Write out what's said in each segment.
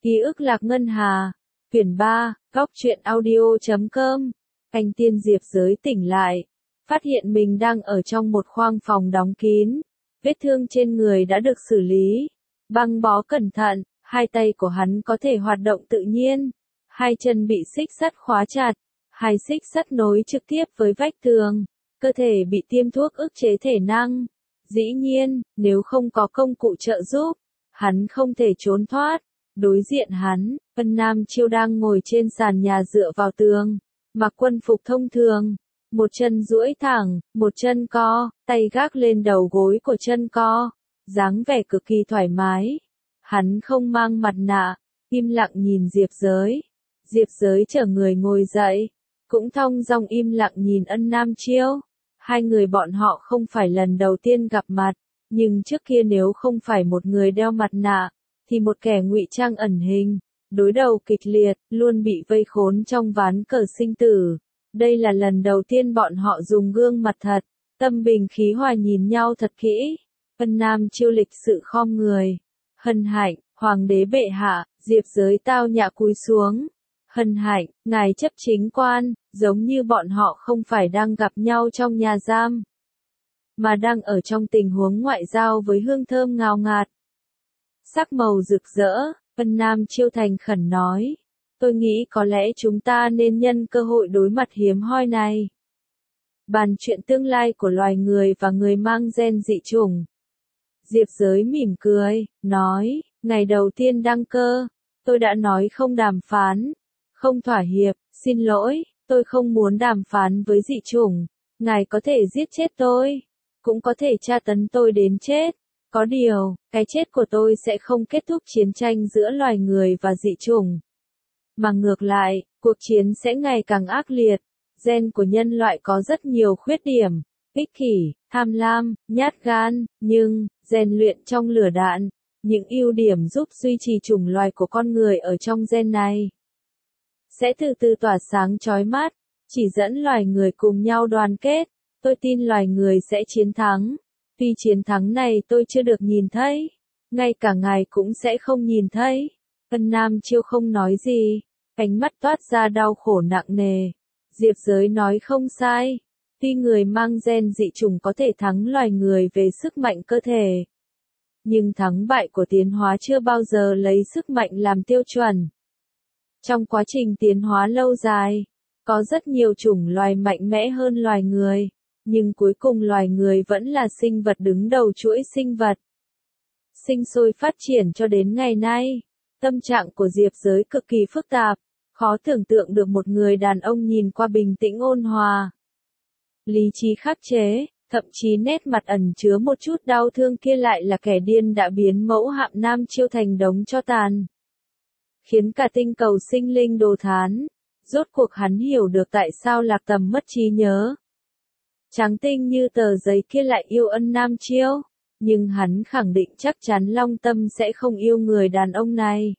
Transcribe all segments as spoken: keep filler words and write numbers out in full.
Ký ức lạc ngân hà. Quyển ba, góc truyện audio chấm com. Anh tiên Diệp Giới tỉnh lại, phát hiện mình đang ở trong một khoang phòng đóng kín. Vết thương trên người đã được xử lý, băng bó cẩn thận, hai tay của hắn có thể hoạt động tự nhiên. Hai chân bị xích sắt khóa chặt, hai xích sắt nối trực tiếp với vách tường. Cơ thể bị tiêm thuốc ức chế thể năng. Dĩ nhiên, nếu không có công cụ trợ giúp, hắn không thể trốn thoát. Đối diện hắn, Vân Nam Chiêu đang ngồi trên sàn nhà dựa vào tường, mặc quân phục thông thường, một chân duỗi thẳng, một chân co, tay gác lên đầu gối của chân co, dáng vẻ cực kỳ thoải mái. Hắn không mang mặt nạ, im lặng nhìn Diệp Giới. Diệp Giới chở người ngồi dậy, cũng thong dong im lặng nhìn Ân Nam Chiêu. Hai người bọn họ không phải lần đầu tiên gặp mặt, nhưng trước kia nếu không phải một người đeo mặt nạ, thì một kẻ ngụy trang ẩn hình, đối đầu kịch liệt, luôn bị vây khốn trong ván cờ sinh tử. Đây là lần đầu tiên bọn họ dùng gương mặt thật, tâm bình khí hòa nhìn nhau thật kỹ. Vân Nam Chiêu lịch sự khom người. Hân hạnh, hoàng đế bệ hạ. Diệp Giới tao nhã cúi xuống. Hân hạnh, ngài chấp chính quan, giống như bọn họ không phải đang gặp nhau trong nhà giam, mà đang ở trong tình huống ngoại giao với hương thơm ngào ngạt. Sắc màu rực rỡ, Vân Nam Chiêu thành khẩn nói. Tôi nghĩ có lẽ chúng ta nên nhân cơ hội đối mặt hiếm hoi này, bàn chuyện tương lai của loài người và người mang gen dị chủng. Diệp Giới mỉm cười, nói, ngày đầu tiên đăng cơ, tôi đã nói không đàm phán, không thỏa hiệp, xin lỗi, tôi không muốn đàm phán với dị chủng. Ngài có thể giết chết tôi, cũng có thể tra tấn tôi đến chết. Có điều, cái chết của tôi sẽ không kết thúc chiến tranh giữa loài người và dị chủng. Mà ngược lại, cuộc chiến sẽ ngày càng ác liệt. Gen của nhân loại có rất nhiều khuyết điểm, ích kỷ, tham lam, nhát gan, nhưng, rèn luyện trong lửa đạn, những ưu điểm giúp duy trì chủng loài của con người ở trong gen này sẽ từ từ tỏa sáng chói mắt, chỉ dẫn loài người cùng nhau đoàn kết. Tôi tin loài người sẽ chiến thắng. Tuy chiến thắng này tôi chưa được nhìn thấy, ngay cả ngài cũng sẽ không nhìn thấy. Vân Nam Chiêu không nói gì, ánh mắt toát ra đau khổ nặng nề. Diệp Giới nói không sai, tuy người mang gen dị chủng có thể thắng loài người về sức mạnh cơ thể, nhưng thắng bại của tiến hóa chưa bao giờ lấy sức mạnh làm tiêu chuẩn. Trong quá trình tiến hóa lâu dài, có rất nhiều chủng loài mạnh mẽ hơn loài người. Nhưng cuối cùng loài người vẫn là sinh vật đứng đầu chuỗi sinh vật, sinh sôi phát triển cho đến ngày nay. Tâm trạng của Diệp Giới cực kỳ phức tạp, khó tưởng tượng được một người đàn ông nhìn qua bình tĩnh ôn hòa, lý trí khắc chế, thậm chí nét mặt ẩn chứa một chút đau thương kia lại là kẻ điên đã biến mẫu hạm Nam Chiêu thành đống tro tàn, khiến cả tinh cầu sinh linh đồ thán. Rốt cuộc hắn hiểu được tại sao Lạc Tầm mất trí nhớ. Trắng tinh như tờ giấy kia lại yêu Ân Nam Chiêu, nhưng hắn khẳng định chắc chắn Long Tâm sẽ không yêu người đàn ông này.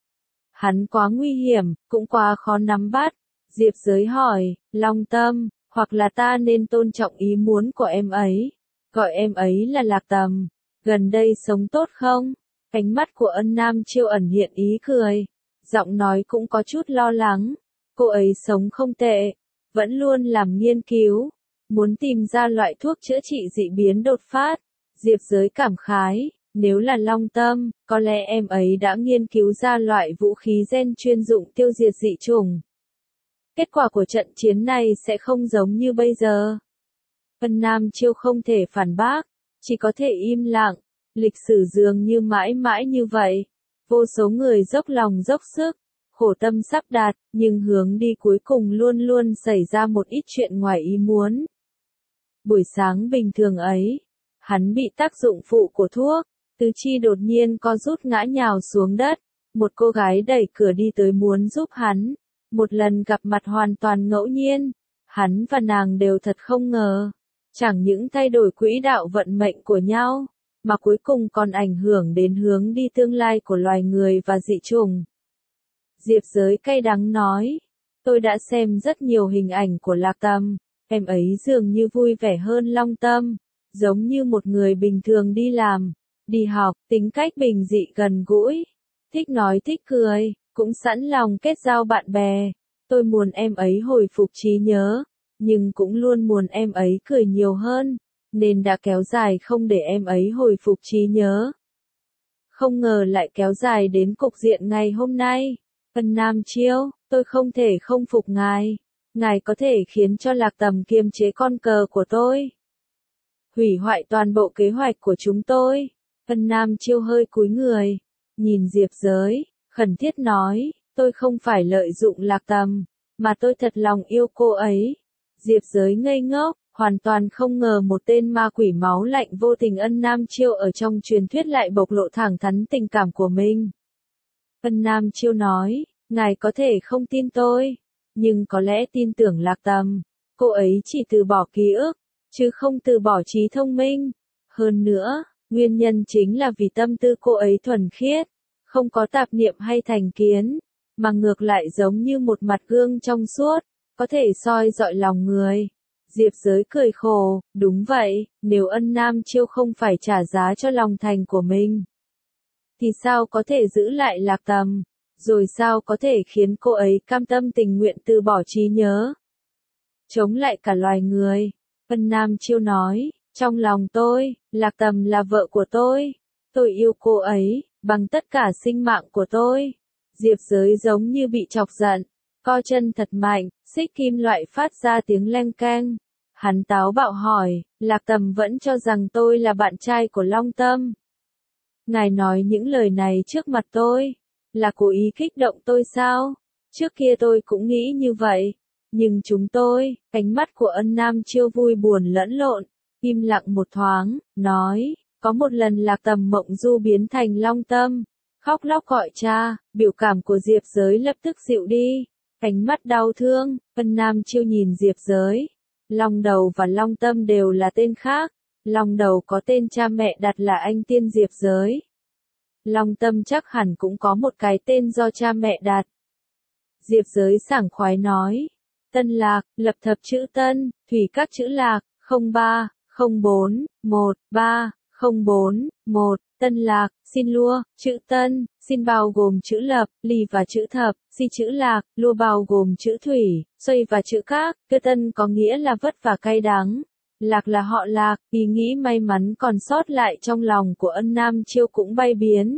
Hắn quá nguy hiểm, cũng quá khó nắm bắt. Diệp Giới hỏi, Long Tâm, hoặc là ta nên tôn trọng ý muốn của em ấy, gọi em ấy là Lạc Tầm, gần đây sống tốt không? Ánh mắt của Ân Nam Chiêu ẩn hiện ý cười, giọng nói cũng có chút lo lắng. Cô ấy sống không tệ, vẫn luôn làm nghiên cứu, muốn tìm ra loại thuốc chữa trị dị biến đột phát. Diệp Giới cảm khái, nếu là Long Tâm, có lẽ em ấy đã nghiên cứu ra loại vũ khí gen chuyên dụng tiêu diệt dị chủng. Kết quả của trận chiến này sẽ không giống như bây giờ. Vân Nam Chiêu không thể phản bác, chỉ có thể im lặng. Lịch sử dường như mãi mãi như vậy. Vô số người dốc lòng dốc sức, khổ tâm sắp đạt, nhưng hướng đi cuối cùng luôn luôn xảy ra một ít chuyện ngoài ý muốn. Buổi sáng bình thường ấy, hắn bị tác dụng phụ của thuốc, tứ chi đột nhiên co rút ngã nhào xuống đất. Một cô gái đẩy cửa đi tới muốn giúp hắn. Một lần gặp mặt hoàn toàn ngẫu nhiên, hắn và nàng đều thật không ngờ. Chẳng những thay đổi quỹ đạo vận mệnh của nhau, mà cuối cùng còn ảnh hưởng đến hướng đi tương lai của loài người và dị chủng. Diệp Giới cay đắng nói, tôi đã xem rất nhiều hình ảnh của Lạc Tầm, em ấy dường như vui vẻ hơn Long Tâm, giống như một người bình thường đi làm, đi học, tính cách bình dị gần gũi. thích nói thích cười, cũng sẵn lòng kết giao bạn bè. Tôi muốn em ấy hồi phục trí nhớ, nhưng cũng luôn muốn em ấy cười nhiều hơn, nên đã kéo dài không để em ấy hồi phục trí nhớ. Không ngờ lại kéo dài đến cục diện ngày hôm nay. Vân Nam Chiêu, tôi không thể không phục ngài. Ngài có thể khiến cho Lạc Tầm kiềm chế con cờ của tôi, hủy hoại toàn bộ kế hoạch của chúng tôi. Vân Nam Chiêu hơi cúi người, nhìn Diệp Giới, khẩn thiết nói, tôi không phải lợi dụng Lạc Tầm, mà tôi thật lòng yêu cô ấy. Diệp Giới ngây ngốc, hoàn toàn không ngờ một tên ma quỷ máu lạnh vô tình Ân Nam Chiêu ở trong truyền thuyết lại bộc lộ thẳng thắn tình cảm của mình. Ân Nam Chiêu nói, ngài có thể không tin tôi, nhưng có lẽ tin tưởng Lạc Tầm. Cô ấy chỉ từ bỏ ký ức, chứ không từ bỏ trí thông minh. Hơn nữa, nguyên nhân chính là vì tâm tư cô ấy thuần khiết, không có tạp niệm hay thành kiến, mà ngược lại giống như một mặt gương trong suốt, có thể soi dọi lòng người. Diệp Giới cười khổ, đúng vậy, nếu Ân Nam Chiêu không phải trả giá cho lòng thành của mình, thì sao có thể giữ lại Lạc Tầm, rồi sao có thể khiến cô ấy cam tâm tình nguyện từ bỏ trí nhớ, chống lại cả loài người. Ân Nam Chiêu nói, trong lòng tôi, Lạc Tầm là vợ của tôi, tôi yêu cô ấy, bằng tất cả sinh mạng của tôi. Diệp Giới giống như bị chọc giận, co chân thật mạnh, xích kim loại phát ra tiếng leng keng. Hắn táo bạo hỏi, Lạc Tầm vẫn cho rằng tôi là bạn trai của Long Tâm. Ngài nói những lời này trước mặt tôi, là cố ý kích động tôi sao? Trước kia tôi cũng nghĩ như vậy, nhưng chúng tôi, ánh mắt của Ân Nam Chiêu vui buồn lẫn lộn, im lặng một thoáng, nói, có một lần Lạc Tầm mộng du biến thành Long Tâm, khóc lóc gọi cha, biểu cảm của Diệp Giới lập tức dịu đi, ánh mắt đau thương. Ân Nam Chiêu nhìn Diệp Giới, Long Đầu và Long Tâm đều là tên khác, Long Đầu có tên cha mẹ đặt là Anh Tiên Diệp Giới, Long Tâm chắc hẳn cũng có một cái tên do cha mẹ đặt. Diệp Giới sảng khoái nói, Tân Lạc, lập thập chữ Tân, thủy các chữ Lạc, không ba, không bốn, một, ba, không bốn, một, Tân Lạc, xin lua, chữ Tân, xin bao gồm chữ Lập, Ly và chữ Thập, si chữ Lạc, lua bao gồm chữ Thủy, xoay và chữ Các, cơ Tân có nghĩa là vất vả cay đắng. Lạc là họ Lạc, ý nghĩ may mắn còn sót lại trong lòng của Ân Nam Chiêu cũng bay biến.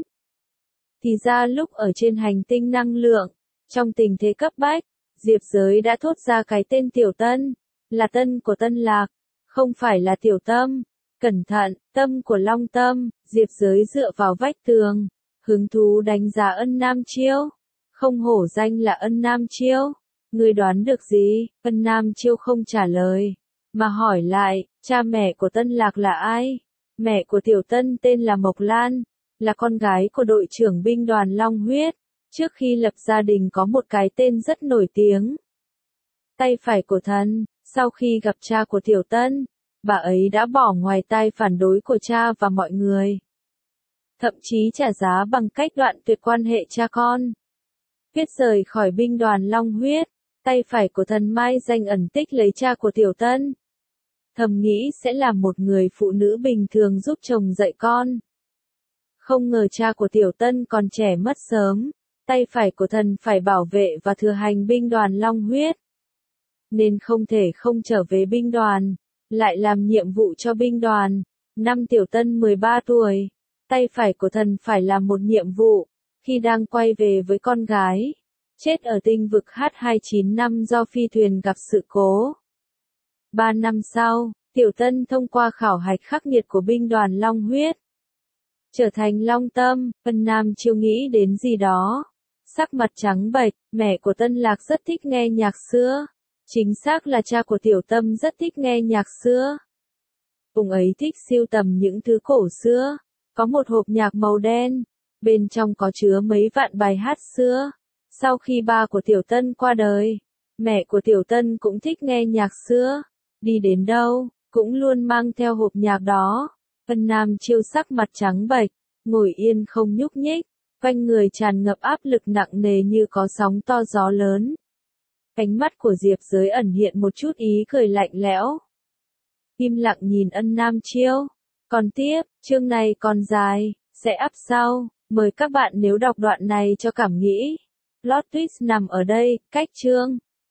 Thì ra lúc ở trên hành tinh năng lượng, trong tình thế cấp bách, Diệp Giới đã thốt ra cái tên Tiểu Tân, là Tân của Tân Lạc, không phải là Tiểu Tâm. Cẩn thận, tâm của Long Tâm. Diệp Giới dựa vào vách tường, hứng thú đánh giá Ân Nam Chiêu. Không hổ danh là Ân Nam Chiêu. Ngươi đoán được gì? Ân Nam Chiêu không trả lời, mà hỏi lại, cha mẹ của Tân Lạc là ai? Mẹ của Tiểu Tân tên là Mộc Lan, là con gái của đội trưởng binh đoàn Long Huyết. Trước khi lập gia đình có một cái tên rất nổi tiếng, tay phải của thần. Sau khi gặp cha của Tiểu Tân, bà ấy đã bỏ ngoài tai phản đối của cha và mọi người, thậm chí trả giá bằng cách đoạn tuyệt quan hệ cha con. Viết rời khỏi binh đoàn Long Huyết, tay phải của thần mai danh ẩn tích lấy cha của Tiểu Tân. Thầm nghĩ sẽ là một người phụ nữ bình thường giúp chồng dạy con. Không ngờ cha của Tiểu Tân còn trẻ mất sớm, tay phải của thần phải bảo vệ và thừa hành binh đoàn Long Huyết, nên không thể không trở về binh đoàn, lại làm nhiệm vụ cho binh đoàn. Năm Tiểu Tân mười ba tuổi, tay phải của thần phải làm một nhiệm vụ, khi đang quay về với con gái, chết ở tinh vực H hai chín năm do phi thuyền gặp sự cố. Ba năm sau, Tiểu Tân thông qua khảo hạch khắc nghiệt của binh đoàn Long Huyết, trở thành Long Tâm. Ân Nam Chiêu nghĩ đến gì đó, sắc mặt trắng bệch. Mẹ của Tân Lạc rất thích nghe nhạc xưa, chính xác là cha của Tiểu Tâm rất thích nghe nhạc xưa. Ông ấy thích sưu tầm những thứ cổ xưa, có một hộp nhạc màu đen, bên trong có chứa mấy vạn bài hát xưa. Sau khi ba của Tiểu Tân qua đời, mẹ của Tiểu Tân cũng thích nghe nhạc xưa, đi đến đâu, cũng luôn mang theo hộp nhạc đó. Ân Nam Chiêu sắc mặt trắng bệch, ngồi yên không nhúc nhích, quanh người tràn ngập áp lực nặng nề như có sóng to gió lớn. Ánh mắt của Diệp Giới ẩn hiện một chút ý cười lạnh lẽo. Im lặng nhìn Ân Nam Chiêu. Còn tiếp, chương này còn dài, sẽ up sau. Mời các bạn nếu đọc đoạn này cho cảm nghĩ. Plot twist nằm ở đây, cách chương.